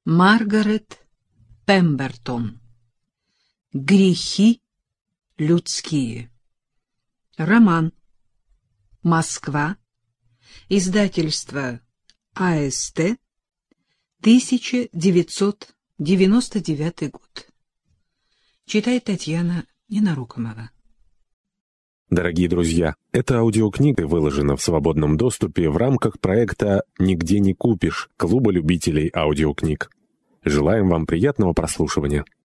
Маргарет Пембертон. Грехи людские. Роман. Москва. Издательство АСТ. 1999 год. Читает Татьяна Ненарукомова. Дорогие друзья, эта аудиокнига выложена в свободном доступе в рамках проекта «Нигде не купишь» Клуба любителей аудиокниг. Желаем вам приятного прослушивания.